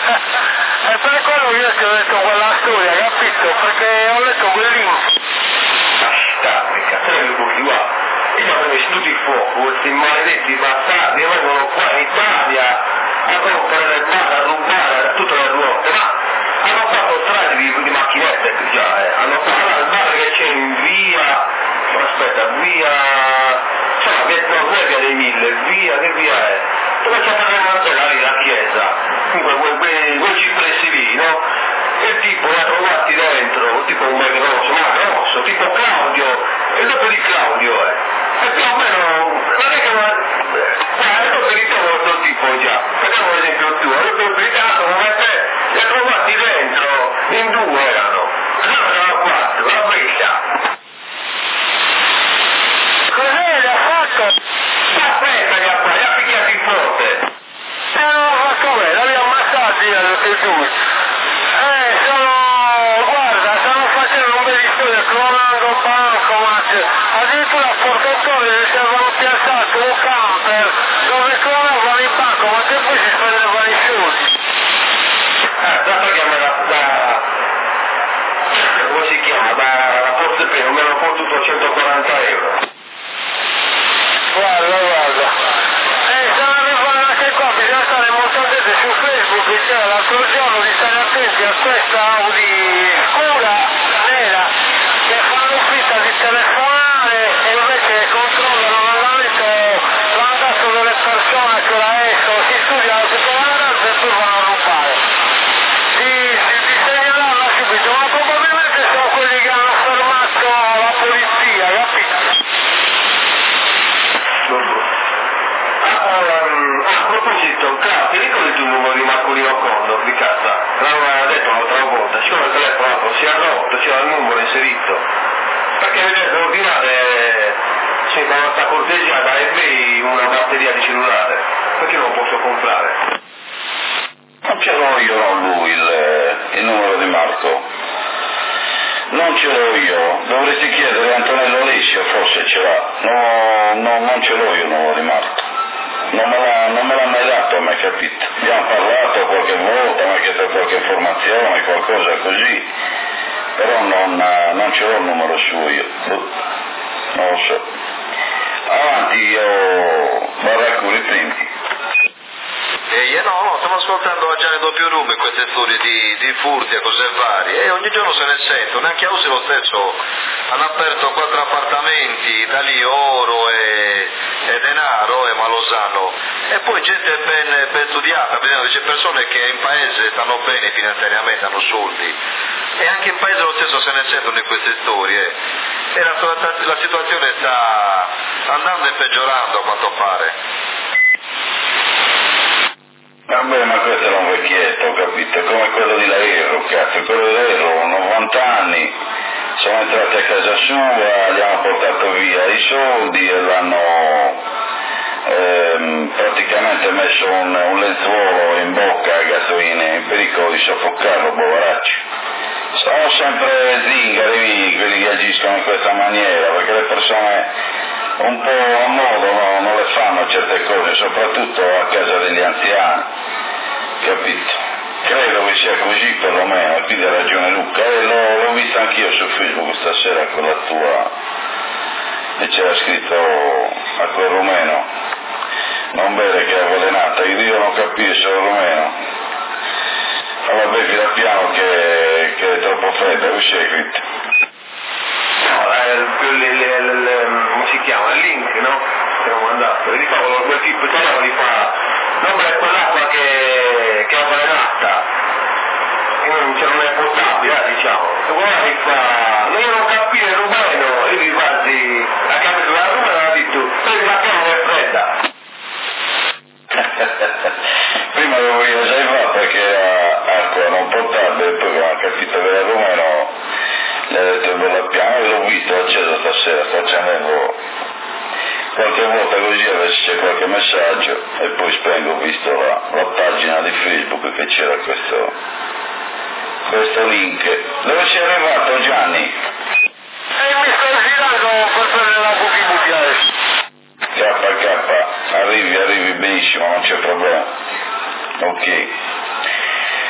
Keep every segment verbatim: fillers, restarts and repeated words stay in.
E per quello io ti ho detto quella storia, capito? Perché ho letto quel link. Mica, te ne buchi qua. Io avevo istituto il fuoco, questi maledetti bastardi vengono qua in Italia a rompere le palle, a rubare da tutte le ruote, ma hanno fatto strade di, di macchinette già, eh. Hanno fatto il mare che c'è in via, aspetta, via, insomma, via, no, non è via dei Mille, via, che via è? Dove c'è per remantellare la chiesa, comunque quei, quei, quei cipressi lì, no? E il tipo li ha trovati dentro, tipo un bel grosso, ma grosso, tipo Claudio, e il dopo di Claudio, eh. E più o meno, non è che una... Ma è dopo di te questo tipo già, facciamo un esempio tuo, è dopo di te come te, li ha trovati dentro, in due erano, allora erano quattro, la breccia. Cos'è l'ha fatto? Aspetta che ha fatto, li ha picchiati forte. E non l'ha fatto bene, l'abbiamo ammassati tutti e due. Eh, sono, guarda, stanno facendo un bel storia, clonando bancomat, addirittura al portatore gli avevano piazzato un camper dove clonavano i bancomat e poi si spendevano i soldi. Eh, dato che me la, da, come si chiama, da Forze Primo, mi hanno fottuto centoquaranta euro. Guarda, guarda. Eh, stanno arrivando anche qua, bisogna stare molto attenti su Facebook, diceva l'altro giorno di stare attenti a questa Audi scura, nera, che fanno finta di telefonare e invece controllano l'andamento, l'andazzo delle persone che la escono, si studiano tutto l'andazzo e poi vanno a rubare. Di, di, di segnalarla subito, ma probabilmente sono quelli che hanno fermato la polizia, capito? A proposito, Claudio, ti ricordi tu il numero di Marcolino Condo di casa? L'aveva detto l'altra volta, siccome il telefono si è rotto, c'era il numero inserito. Perché vedete, ordinare, se con questa cortesia da eBay una batteria di cellulare, perché non lo posso comprare? Non ce l'ho io, non lui, il, il numero di Marco. Non ce l'ho io, dovresti chiedere a Antonello Alessio, forse ce l'ha. No, no, non ce l'ho io il numero di Marco. Non me, l'ha, non me l'ha mai dato a me, capito? Abbiamo parlato qualche volta, mi ha chiesto qualche informazione, qualcosa così, però non, non ce l'ho il numero suo io, non lo so. Avanti, io Baracco, riprendi. Eh, no, no, stiamo ascoltando a Gianni Doppio Rume queste storie di, di furti e cose varie e ogni giorno se ne sentono, anche a Usi lo stesso hanno aperto quattro appartamenti, da lì oro e, e denaro, e ma lo sanno, e poi gente ben, ben studiata, c'è persone che in paese stanno bene finanziariamente, hanno soldi, e anche in paese lo stesso se ne sentono in queste storie, e la, la situazione sta andando e peggiorando a quanto pare. Vabbè, ma questo era un vecchietto, capito? Come quello di Laero, cazzo, quello di Laero, novanta anni, sono entrati a casa sua, gli hanno portato via i soldi e l'hanno ehm, praticamente messo un, un lenzuolo in bocca a gasolina, in pericolo di soffocarlo, poveraccio. Sono sempre zingari quelli che agiscono in questa maniera, perché le persone un po' a modo no, non le fanno certe cose, soprattutto a casa degli anziani, capito? Credo che sia così perlomeno, e quindi ha ragione Luca, e l'ho, l'ho vista anch'io su Facebook stasera con la tua, e c'era scritto a quel rumeno, non bene che è avvelenata, io dico non capisco il rumeno, ma vabbè fila piano che, che è troppo fredda, qui c'è scritto. No, eh, quel, le, le, le, come si chiama? Il link, no? Che ho mandato, e fa quel tipo italiano li fa, non è quell'acqua che, che è avvelenata, e non, cioè, non è potabile, eh, diciamo. E guarda che fa, no, io non capisco il rumeno, e mi guardi, la capito, la rumena l'ha detto, prendi la piano che è fredda. Prima avevo io già fatto perché era acqua non potabile, poi quando ho capito che era rumeno, gli ho detto bella piano e l'ho visto acceso stasera, sto accendendo qualche volta così a vedere se c'è qualche messaggio e poi spengo, ho visto la, la pagina di Facebook che c'era questo, questo link. Dove sei arrivato Gianni? E mi sto girando per prendere la buchi buchi adesso. K K, arrivi, arrivi benissimo, non c'è problema. Ok.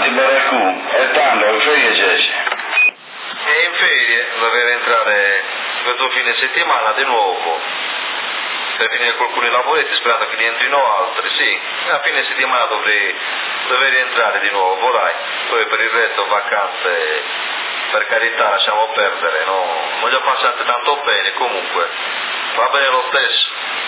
baracù, e tanto, che ferie c'è? E in ferie dovrei entrare questo fine settimana di nuovo, per finire con alcuni lavoretti, sperando che ne entrino altri, sì, a fine settimana dovrei, dovrei rientrare di nuovo, dai, poi per il resto vacanze, per carità, lasciamo perdere, no? Non li ho passate tanto bene, comunque, va bene lo stesso.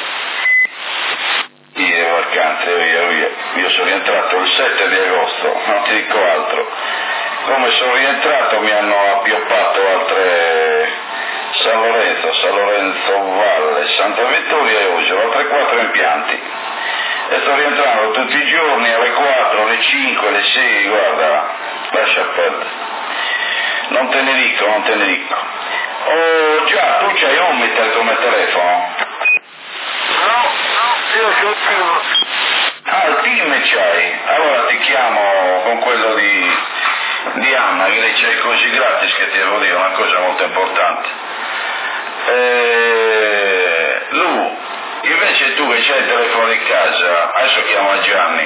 Io vacanze, via via, io sono rientrato il sette di agosto, non ti dico altro, come sono rientrato mi hanno appioppato altre San Lorenzo, San Lorenzo Valle, Santa Vittoria e Osio, altre quattro impianti, e sto rientrando tutti i giorni alle quattro, alle cinque, alle sei, guarda, lascia perdere, non te ne dico, non te ne dico. Oh già, tu c'hai Omnitel come telefono? No, no, io c'ho il team. Ah, il team c'hai? Allora ti chiamo con quello di, di Anna, che lei c'hai così gratis, che ti devo dire una cosa molto importante. Eh, Lu, invece tu che c'hai il telefono di casa, adesso chiamo a Gianni,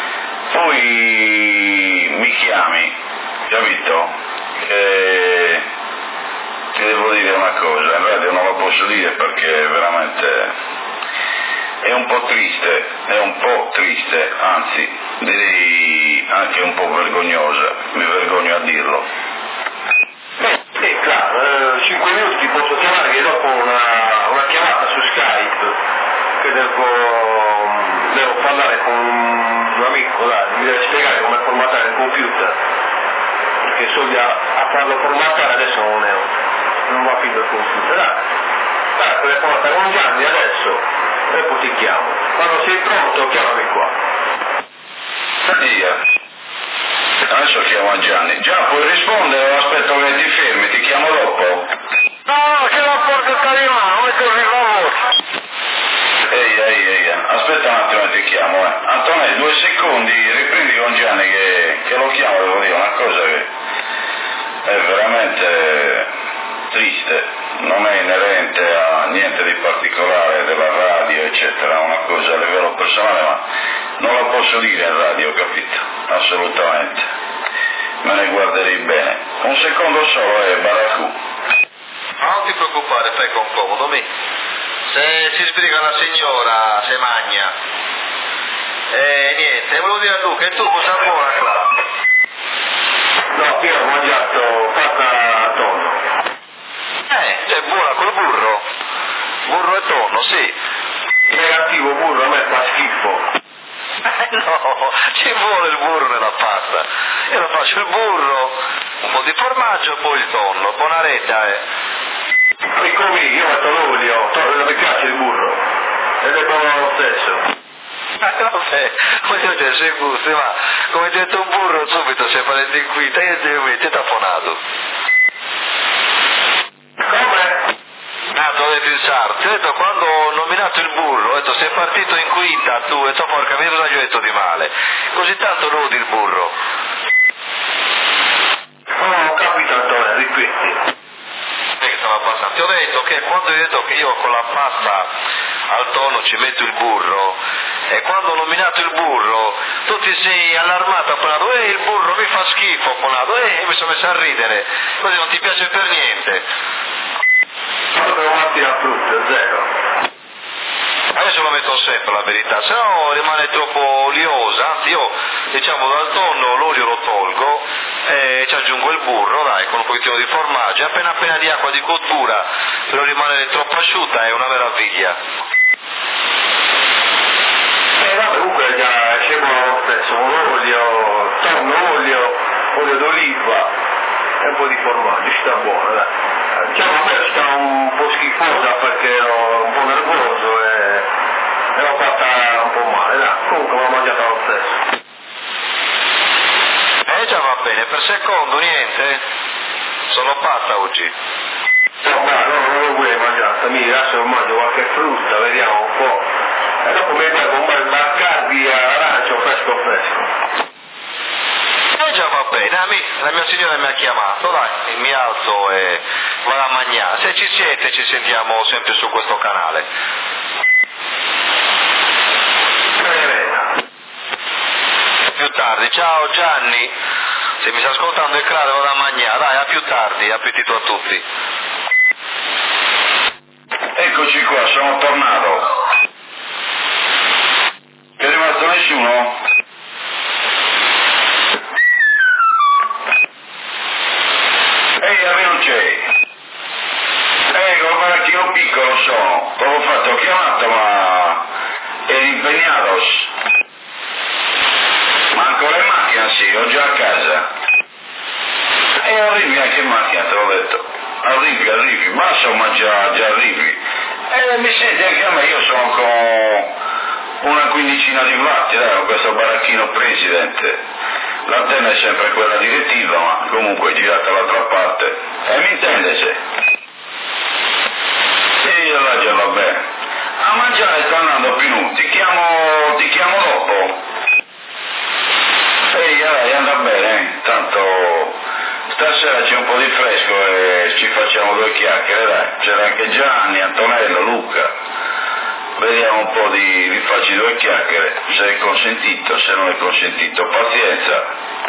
poi mi chiami, capito? Eh, ti devo dire una cosa, in radio non lo posso dire perché veramente è un po' triste, è un po' triste, anzi direi anche un po' vergognosa, mi vergogno a dirlo. Beh, sì, claro, eh, cinque minuti ti posso chiamare che dopo una, una chiamata su Skype che devo, devo parlare con un amico, dai, mi deve spiegare come formattare il computer, perché so già a farlo formattare adesso non è, non va più il computer, dai, dai, telefonata con Gianni adesso. E poi ti chiamo. Quando sei pronto chiamami qua. Via. Adesso chiamo a Gianni. Già puoi rispondere o aspetto che ti fermi, ti chiamo dopo? No, no, che la porta sta di mano, non è così famoso. Ehi, ehi, ehi, aspetta un attimo e ti chiamo, eh. Antonello, due secondi, riprendi con Gianni che, che lo chiamo, devo dire una cosa che è veramente triste. Non è inerente a niente di particolare della radio, eccetera, una cosa a livello personale, ma non la posso dire in radio, capito? Assolutamente. Me ne guarderei bene. Un secondo solo è Baracù. Ma non ti preoccupare, fai con comodo, mi. Se si sbriga la signora, se magna. E niente, volevo dire a Luca, e tu cosa buona, Cla? No, io ho mangiato pasta tonno. Eh, cioè buona col burro. Burro e tonno, sì. Negativo burro, a me fa schifo. Eh no, ci vuole il burro nella pasta. Io lo faccio il burro, un po' di formaggio e poi il tonno. Buona retta, eh. E come io metto l'olio, non mi piace il burro. Ed è buono lo stesso. Eh, vabbè, voglio dire, sei gusti, ma come hai detto un burro subito sei parente in quinta e ti hai taponato. Come? Ah, dovete pensare, ti ho detto quando ho nominato il burro, ho detto sei partito in quinta tu, e tu porca mia cosa gli ho detto di male, così tanto lo odi il burro. Non ho capito Antonio, ripeti. Che stava abbastanza. Ti ho detto che quando hai detto che io con la pasta al tonno ci metto il burro, e quando ho nominato il burro tu ti sei allarmato, Ponato, eh il burro mi fa schifo, Ponato, eh mi sono messo a ridere, così non ti piace per niente. Proprio matti a frutta, zero. Adesso lo metto sempre la verità, se no rimane troppo oliosa, anzi io diciamo dal tonno l'olio lo tolgo e ci aggiungo il burro, dai, con un pochettino di formaggio, appena appena di acqua di cottura per non rimanere troppo asciutta, è una meraviglia. Eh vabbè, comunque già c'è buono lo stesso, un olio, tonno, olio, olio d'oliva e un po' di formaggio, sta buono, dai. Diciamo a me sta un po' schifosa perché ero un po' nervoso e l'ho fatta un po' male, dai. Comunque l'ho mangiata lo stesso. Eh già va bene, per secondo niente, sono pazza oggi. No, ma no, non lo vuoi mangiare, mi adesso mangio qualche frutta, vediamo un po'. E dopo mi bevo un bel Bacardi arancio fresco fresco. Eh già va bene, ami, la mia signora mi ha chiamato, dai, mi alzo e vado a mangiare. Se ci siete ci sentiamo sempre su questo canale. Bene, bene. Più tardi. tardi. Ciao Gianni, se mi sta ascoltando il crado vado a mangiare, dai, a più tardi, appetito a tutti. Eccoci qua, sono tornato. È rimasto nessuno? Ehi, a me non c'è. Ehi, col baracchino piccolo sono. L'ho fatto, ho chiamato, ma ero impegnato. Ma ancora in macchina, sì, ho già a casa. E arrivi anche in macchina, te l'ho detto. Arrivi, arrivi, basta, ma già, già arrivi. E mi senti anche a me, io sono con una quindicina di watt, dai, con questo baracchino President. L'antenna è sempre quella direttiva, ma comunque è girata dall'altra parte. E mi intende se? Sì, allora già va bene. A mangiare sta andando più, ti chiamo, ti chiamo dopo. Ehi, dai, anda bene, eh. Tanto stasera c'è un po' di fresco e ci facciamo due chiacchiere, dai. C'era anche Gianni, Antonello, Luca. Vediamo un po' di, di farci due chiacchiere, se è consentito, se non è consentito, pazienza.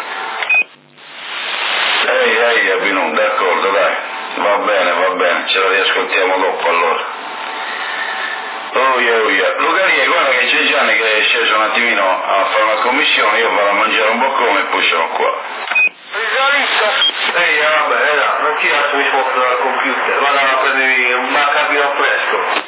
Ehi, ehi, Abinun, d'accordo, dai, va bene, va bene, ce la riascoltiamo dopo allora. Oh yeah, oh yeah. Lucaria, guarda che c'è Gianni che è sceso un attimino a fare una commissione, io vado a mangiare un boccone e poi sono qua. Risalito! Ehi, vabbè, no, non ti lascio mi sposto dal computer, vado a prendermi un baccapino fresco.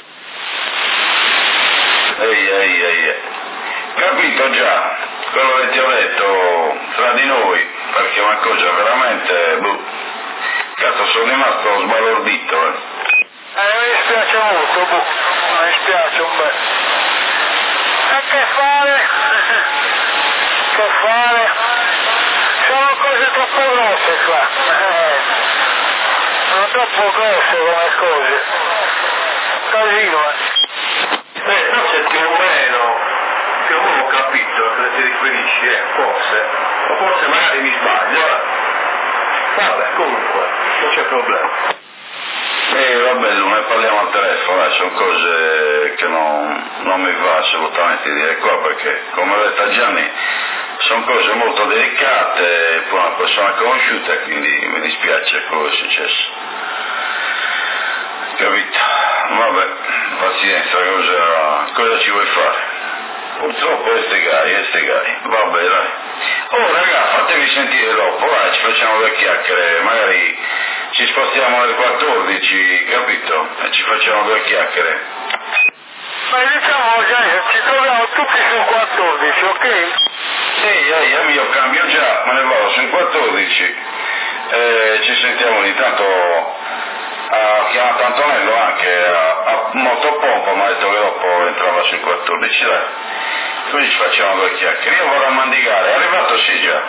Ehi, ehi, ehi, capito già, quello che ti ho detto tra di noi, perché è una cosa veramente, boh, cazzo sono rimasto sbalordito, eh. Eh, mi dispiace molto, boh, mi dispiace un bel. E che fare? Che fare? Sono cose troppo grosse qua, eh, sono troppo grosse come cose. Casino, eh. Eh, forse più o meno, più o meno ho capito a cosa ti riferisci, eh, forse, o forse magari mi sbaglio, eh. Vabbè, comunque, non c'è problema. E vabbè, ne parliamo al telefono, eh, sono cose che non, non mi va assolutamente dire qua, perché come ho detto a Gianni, sono cose molto delicate, poi una persona conosciuta, quindi mi dispiace quello che è successo. Capito? Vabbè, pazienza, cosa, cosa ci vuoi fare? Purtroppo è ste gai, è ste gai. Vabbè, dai. Oh, raga, fatemi sentire dopo, vai, ci facciamo due chiacchiere, magari ci spostiamo alle quattordici, capito? E ci facciamo due chiacchiere. Ma diciamo che ci troviamo tutti sul quattordici, ok? Sì, io, io cambio già, me ne vado sul quattordici, e ci sentiamo ogni tanto. Ha chiamato Antonello anche a, a motopompa, ma ha detto che dopo entrava sul quattordici, dai. Così ci facciamo due chiacchiere. Io vado a Mandigare, è arrivato sì già?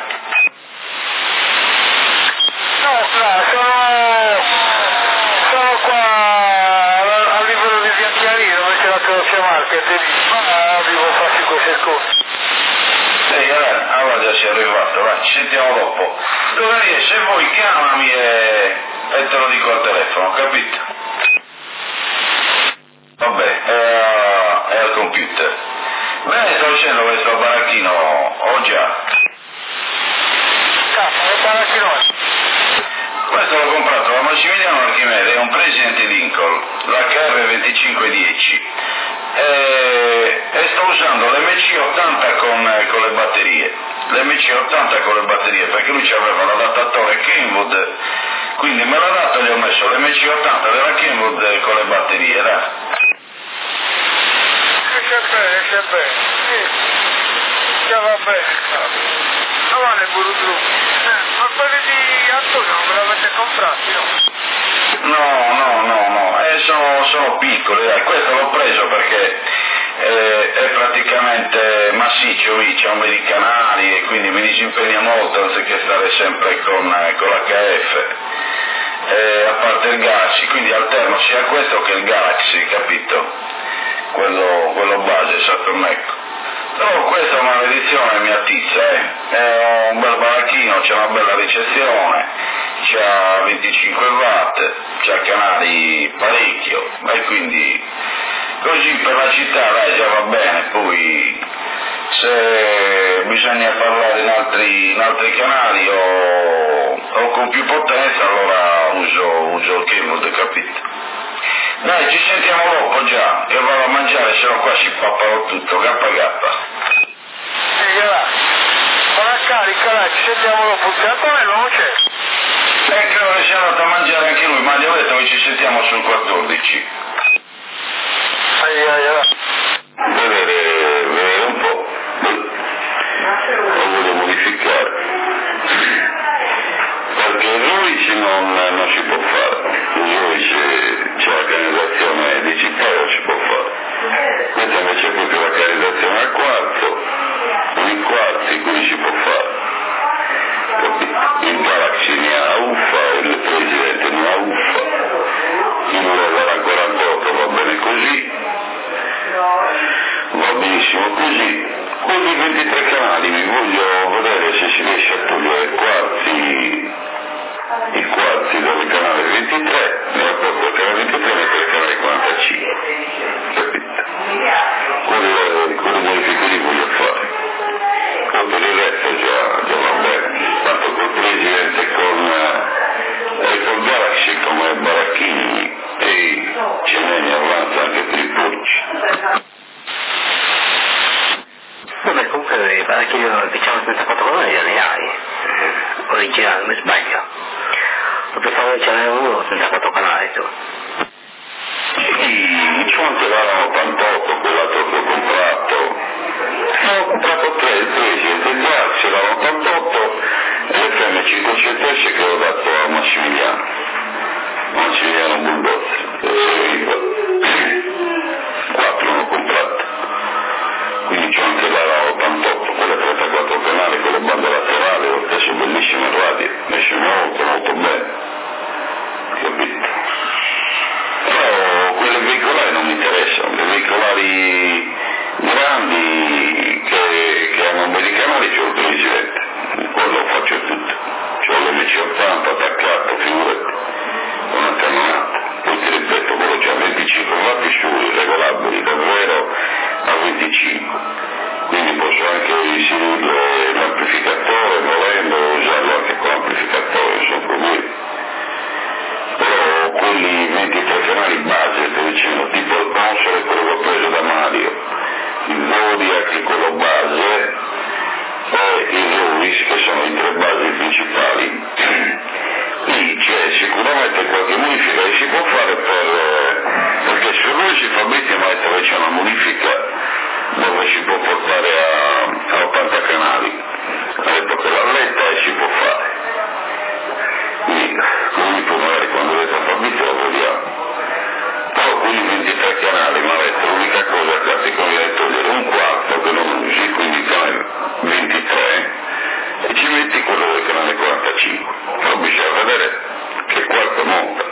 No, no, sono, sono qua a, a livello di Bianchiarino, dove c'è la Croce Market, e ma devo farci queste cose. Sì, eh, allora già sei arrivato, vai, ci sentiamo dopo. Dove riesci? Se vuoi chiamami e... e te lo dico al telefono, capito? Vabbè, è, a, è al computer. Bene, sto dicendo questo baracchino, ho già. Cazzo, che baracchino è? Questo l'ho comprato da Massimiliano Archimede, è un President Lincoln, l'H R venticinque dieci. E, e sto usando l'M C ottanta con, con le batterie. L'M C ottanta con le batterie, perché lui ci aveva l'adattatore Kenwood. Quindi me l'ha dato e gli ho messo l'M C ottanta della Kenwood con le batterie, dai. Esce bene, esce bene, sì, già va bene, non vale Burudru. Eh, ma quelli di Antonio non me l'avete comprati, no? No, no, no, no, eh, sono, sono piccoli, dai, questo l'ho preso perché eh, è praticamente massiccio, lì c'è un bel di canali e quindi mi disimpegna molto anziché stare sempre con, eh, con l'H F. Eh, a parte il Galaxy, quindi alterno sia questo che il Galaxy, capito? Quello, quello base, Saturn ecco. Però questa è una maledizione, mi attizza, eh. È un bel baracchino, c'è una bella ricezione, c'ha venticinque watt, c'ha canali parecchio, e quindi così per la città dai già va bene, poi Se bisogna parlare in altri, in altri canali o, o con più potenza, allora uso, uso il cable, capito? Dai, ci sentiamo dopo già, che vado a mangiare, se no qua si pappano tutto, gappa gappa. Sì, là. Buona carica, dai, ci sentiamo dopo, il teatro non c'è. E credo che sia andato a mangiare anche lui, ma gli ho detto che ci sentiamo sul quattordici. Ai, ai, ai. Vedere, vedere un po'. Lo voglio modificare. Perché il Ruici non, non si può fare. Il Ruici c'è l'organizzazione di città e non si può fare. Questa invece è proprio l'organizzazione al quarto, con i quarti, quindi si può fare. Il Galaxy ne ha uffa, il Presidente ne ha uffa, il Level quarantotto va bene così, va benissimo così. Con i ventitré canali vi voglio vedere se si riesce a togliere i quarti, i quarti del canale ventitré, nel rapporto del canale ventitré mettere il canale quarantacinque, capite? Quelle, quelle modifiche li voglio fare. Con per il resto già, già va bene. Tanto col Presidente con, eh, con Galaxy come Baracchini e ce ne avanza anche per i porci. Vabbè, comunque Baracchini diciamo trentaquattro colori ne hai, originale, mi sbaglio. Lo pensavo che ce n'era uno trentaquattro canali tu. Sì, il Ciante l'anno ottantotto, quell'altro che ho comprato. Ho comprato tre, il Presidente, il Galaxy l'anno ottantotto e l'F M cinquecento S che ho dato a Massimiliano. Massimiliano Bulldozer, quattro l'ho comprato. Quindi c'ho anche l'Ara ottantotto, quella trentaquattro canali con le bande laterali, lo stesso bellissimo in radio, esce molto molto bene, capito? Però quelle veicolari non mi interessano, le veicolari grandi che, che hanno belli canali c'ho il Presidente, quello faccio tutto, c'ho l'M C ottanta attaccato, figurati, una cannonata, poi ti ripeto, quello c'ha venticinque watt sui regolabili da zero a venticinque, quindi posso anche inserire l'amplificatore volendo usarlo anche con l'amplificatore, non sono problemi. Però quelli ventitré canali base, sto dicendo, tipo il console, quello che ho preso da Mario, il Zodiac, che è quello base, e il Ruiz, che sono i tre basi principali. Lì c'è sicuramente qualche modifica che si può fare per, perché se lui si fa bene ma dove c'è una modifica dove si può portare a, a ottanta canali, ha detto che l'alletta e si può fare. Quindi comunque magari quando vedete a Fabrizio lo vediamo. Però quelli ventitré canali mi ha detto l'unica cosa che ti conviene è togliere un quarto che non usi, quindi il canale ventitré, e ci metti quello del canale quarantacinque. Però bisogna vedere che quarto monta.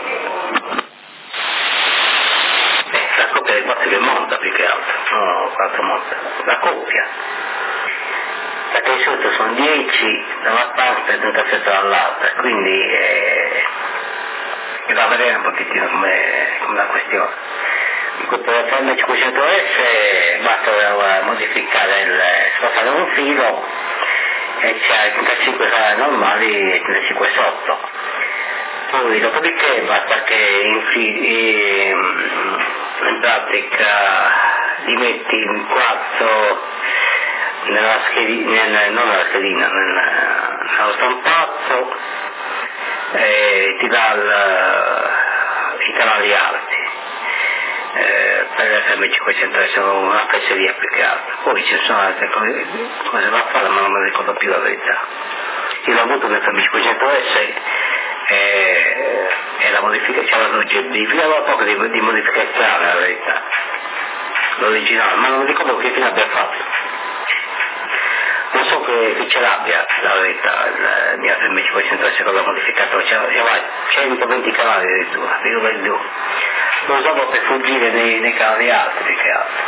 Eh, la coppia dei quarti che monta più che altro, no, quarto monta, la coppia. Perché di solito sono dieci da una parte e trentasette dall'altra, quindi eh, va a vedere un pochettino come la questione. Per F M cinquecento S basta modificare il, spostare un filo e c'è i trentacinque normali e i trentacinque sotto. Poi dopodiché basta che infili, in pratica li metti in quarto nella schedina, nel, non nella schedina, nel, nello stampato e ti dà il, i canali alti. Eh, per l'F M cinquecento sono una fesseria più che altro. Poi ci sono altre cose, cose da fare ma non mi ricordo più la verità. Io l'ho avuto nel F M cinquecento S e, e la modifica c'era l'oggettivo, aveva poco di, di modificazione la verità, l'originale, ma non mi ricordo che fine abbia fatto. Non so che, che ce l'abbia la verità, il mio F M cinquecento S con la modificatore, c'era centoventi canali addirittura, dico per giù. Lo usavo per fuggire nei, nei canali alti più che altro.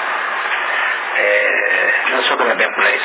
E non so come abbia preso.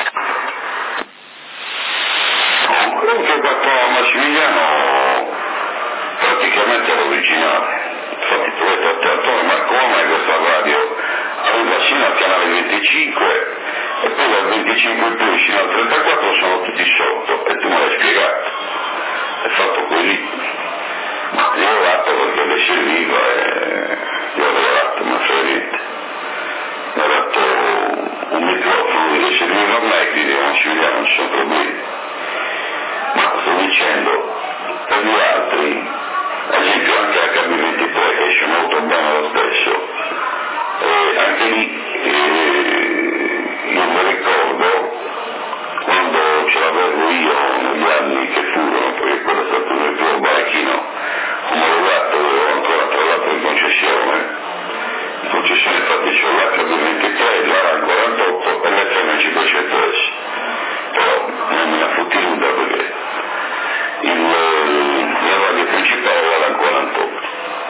Quello che ho fatto a Massimiliano praticamente è l'originale. Infatti tu hai detto a te, ma come questa radio? Aveva sino al canale venticinque e poi dal venticinque più vicino al trentaquattro sono tutti sotto, e tu me l'hai spiegato, è fatto così, ma io ho fatto perché le serviva e io ho lavorato, ma frega niente, ho dato un microfono che serviva a me, quindi non ci vediamo, non ci sono problemi, ma sto dicendo, per gli altri, ad esempio anche la K B ventitré che esce molto bene lo stesso, eh, anche lì eh, io mi ricordo quando ce l'avevo io negli anni che furono, perché quello è stato il mio baracchino omologato, avevo ancora tra l'altro in concessione, in concessione infatti c'ho l'H B ventitré, l'Aran quarantotto e l'F M cinquecento S, però non me la fotti nuda perché il, la radio principale era l'Aran quarantotto,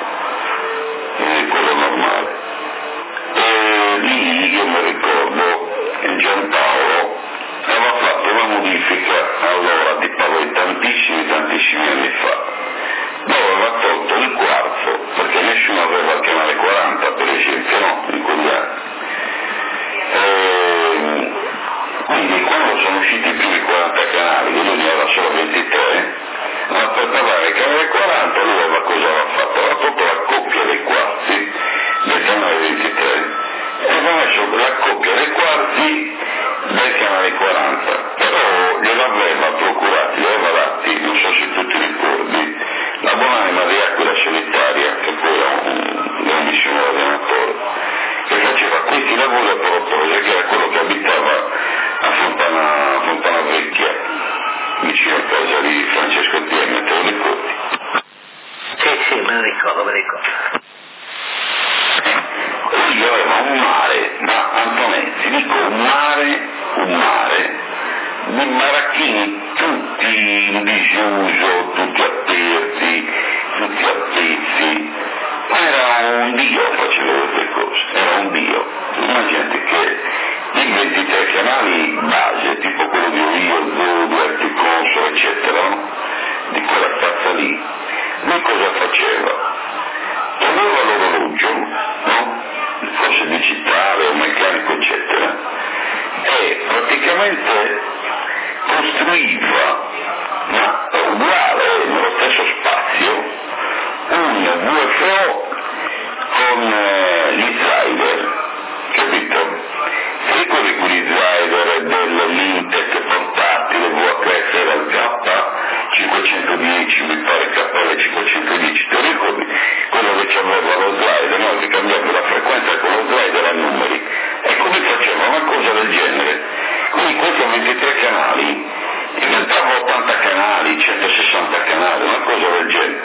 e quello normale. E lì io mi ricordo che Giampaolo aveva fatto una modifica, allora ti parlo di tantissimi tantissimi anni fa, dove aveva tolto il quarzo, perché nessuno aveva il canale quaranta per esempio, no? In quegli anni. E quindi quando sono usciti i primi quaranta canali, lui ne aveva solo ventitré, ma per parlare del canale quaranta lui aveva cosa aveva fatto? Aveva tolto la coppia dei quarzi del canale ventitré e aveva messo la coppia dei quarzi del canale quaranta, però gliel'aveva procurati, gli aveva dati, non so se tu ti ricordi, la buonanima di Aquila Solitaria, che poi era un grandissimo allenatore, che faceva questi lavori a Portoia, che era quello che abitava a Fontana, Fontana Vecchia, vicino a casa di Francesco Tiemme, te lo ricordi? Sì, sì, me lo ricordo, me lo ricordo. Lui aveva un mare, ma Antonetti, dico un mare, un mare, di maracchini tutti in disuso, tutti aperti, tutti a pezzi, ma era un dio, faceva queste cose, era un dio. Immaginate che i ventitré canali base, tipo quello di Rio, Zodo, Articonso, eccetera, no? Di quella stazza lì, lui cosa faceva? Aveva l'orologio, no? Forse digitale o meccanico eccetera, e praticamente costruiva, ma uguale nello stesso spazio, un V F O con eh, gli Zyder, capito? Ti ricordi quegli Zyder dell'Intec portatile V H F era il K cinquecentodieci, mi pare K L cinquecentodieci, ti ricordi? Quello che c'aveva lo slider, no? Che cambiava la frequenza con lo slider a numeri, e come faceva una cosa del genere. Quindi questi ventitré canali diventavano ottanta canali, centosessanta canali, una cosa del genere.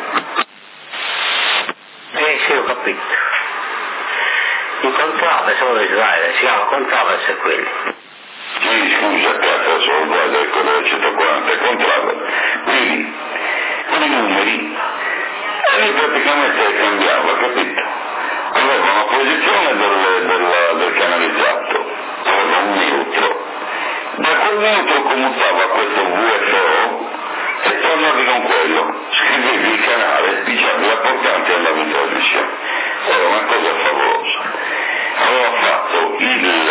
Eh sì, ho capito. Il contravers, solo di slider, si chiama contravers e quelli. Sì, scusa, cazzo, solo guarda il quello del centoquaranta contravers. Quindi, con i numeri, e praticamente cambiava, capito? Aveva una posizione del, del, del canalizzato, aveva un neutro, da quel neutro commutava questo V F O e tornavi con quello, scrivevi il canale, diciamo la portante andava in trasmissione, era una cosa favolosa. Aveva fatto il,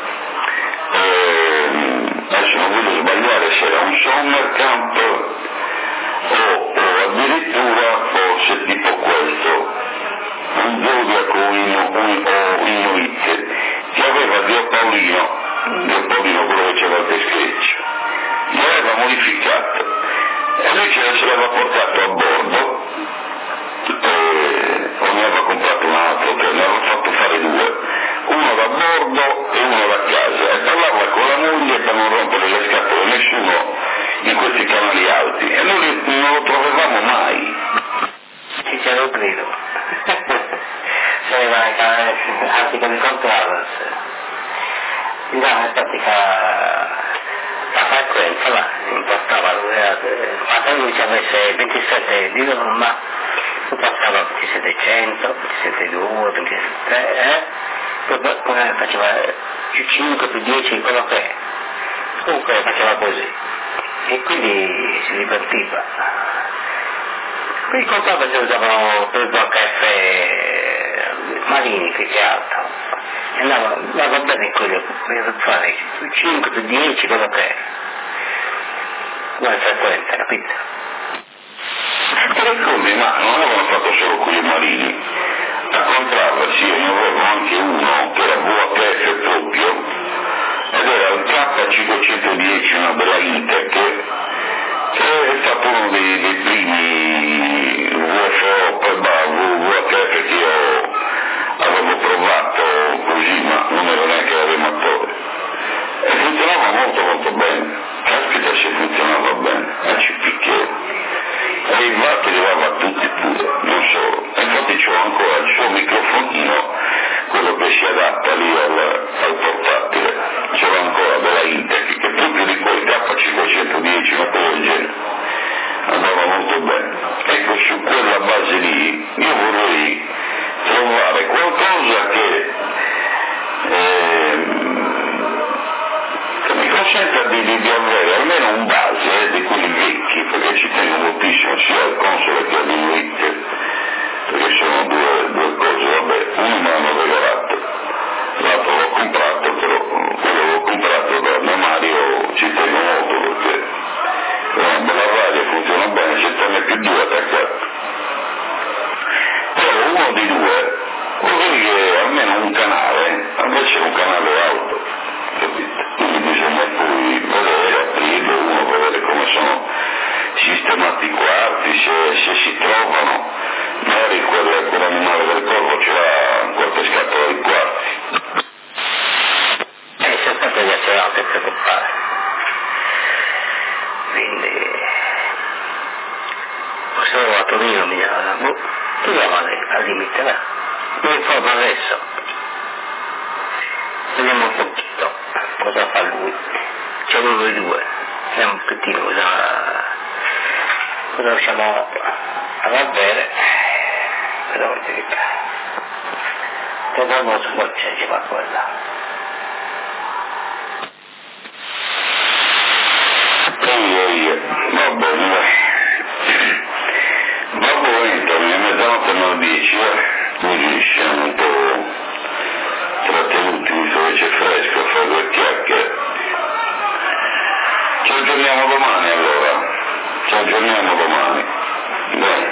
eh, adesso non voglio sbagliare se era un summer camp o, o addirittura forse tipo questo, un zodiaco o inuit, che aveva Dio Paolino, Dio Paolino quello che c'era il peschereccio, l'aveva modificato e lui ce l'aveva portato a bordo, e o ne aveva comprato un altro, che ne aveva fatto fare due, uno da bordo e uno da casa, e parlava con la moglie per non rompere le scatole a nessuno in questi canali alti, e noi non lo trovavamo mai. Ci c'era un grido. C'era i canali alti con il contravers. Diciamo in pratica la frequenza là, impostava quando lui ci avesse ventisette di norma, impostava ventisettecento, ventisettedue, ventisette, eh? Poi, poi faceva più cinque, più dieci, quello che è. Comunque faceva così. E quindi si divertiva. Qui i contravers si usavano per il V H F Marini più che altro. andava, ma va bene quello, per fare cinque più dieci, quello che è. Buona frequenza, capito? Come, ma non avevano fatto solo quelli marini, a Contrada sì, ne avevo anche uno che era V H F proprio, ed era il K cinquecentodieci, una bella Intec, che è stato uno dei, dei primi V F O, poi V H F che io avevo provato così, ma non ero neanche l'arematore, e funzionava molto molto bene. Caspita se funzionava bene, eh, ci picchiero. E il V A T levava tutti pure, non solo. E infatti c'ho ancora il suo microfonino, quello che si adatta lì al, al portatile. Ce l'ho ancora della Intec, che proprio di quel K cinquecentodieci, una cosa del genere. Andava molto bene. Ecco, su quella base lì io vorrei trovare qualcosa che eh, mi consenta di, di, di avere almeno un base eh, di quelli vecchi, perché ci tengo moltissimo sia al console che all'invite, perché sono due, due cose, vabbè, uno me l'hanno regalato, l'altro l'ho comprato, però quello l'ho comprato da mio Mario, ci tengo molto perché è una bella radio, funziona bene, c'è torna più due attaccato. Però uno di due vorrei che almeno un canale, invece un canale auto, capito? Quindi bisogna poi vedere, aprirlo, uno vedere come sono sistemati i quarti, se, se si trovano, magari quel, quell'animale del corvo ce l'ha qualche scatola di quarti. Eh, sono sempre gli astronauti per preoccupare. Quindi, questo è a Torino, mi dicono, boh, tu andiamo al limite, là, mi informo adesso, vediamo un pochino cosa fa lui, c'è uno dei due, vediamo un pochettino cosa, cosa riusciamo ad avere, cosa vuol dire, che non so qual c'è, ci fa quella. Va bene, dopo entrano a mezzanotte alle dieci, così siamo un po' trattenuti, visto che c'è fresco, a fare due chiacchiere. Ci aggiorniamo domani allora, ci aggiorniamo domani, bene,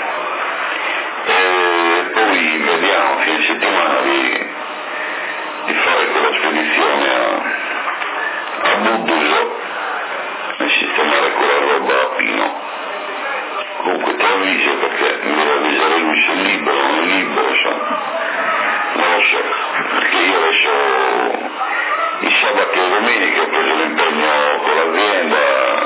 e poi vediamo fine settimana di, di fare quella spedizione a, a Budduso e sistemare quella roba a Pino. Comunque ti avviso perché mi devo avvisare lui se è libero o non è libero, insomma, non lo so, perché io adesso i sabati e domeniche ho preso l'impegno con l'azienda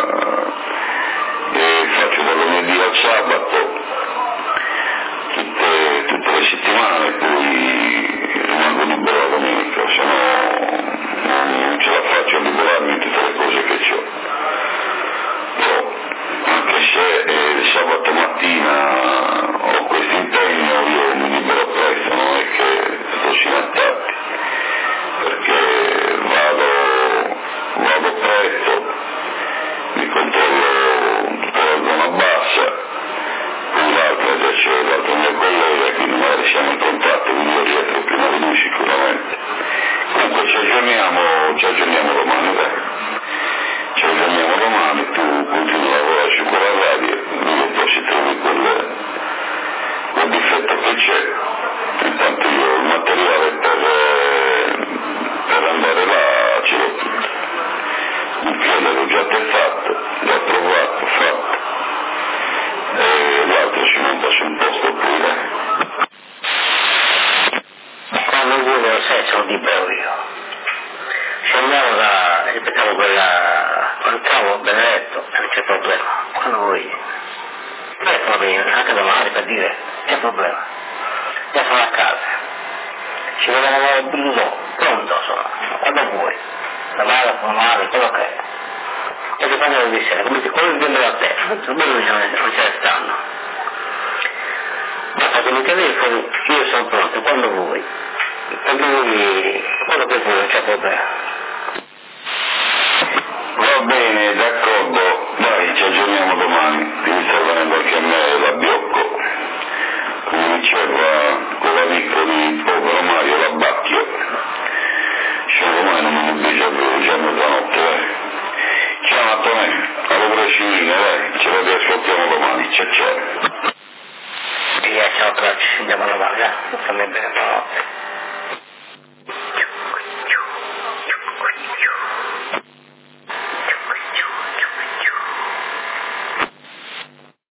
e faccio dal lunedì al sabato tutte, tutte le settimane, poi rimango libero la domenica, se no non ce la faccio a liberarmi di tutte le cose che ho. Però anche se eh, il sabato mattina ho questo impegno, io mi libero presto, non è che sto in attatti, perché vado, vado presto, mi controllo tutta la zona bassa, poi l'altra già c'è l'altro mio collega, quindi magari siamo in contatto, quindi io rientro prima di lui sicuramente. Comunque ci aggiorniamo, ci aggiorniamo domani, dai. Ci aggiorniamo domani, tu continui a lavorare su quella radio, io poi si trovi quel, quel difetto che c'è, intanto io il materiale per, per andare là ce l'ho tutto, il piede l'ho già testato, l'ho provato, fatto, e l'altro si monta su un posto pure. Quando vuole lo sai, sono libero io. Se andiamo da, ripetiamo quella, quel cavo benedetto, non c'è problema, quando vuoi. Telefono bene, anche domani per dire, c'è problema. Io sono a casa, ci vediamo no, pronto sono, quando vuoi. Domani, domani, quello che è. E dipende da essere, come ti quello dipende da te, non ce ne stanno. Ma se mi telefoni, io sono pronto, quando vuoi. E lui, quello che vuoi, non c'è problema. Va bene, d'accordo, dai, ci aggiorniamo domani, mi sta venendo anche a me la Biocco, come diceva quell'amico di povero Mario Labbacchio, fammi bene, buonanotte.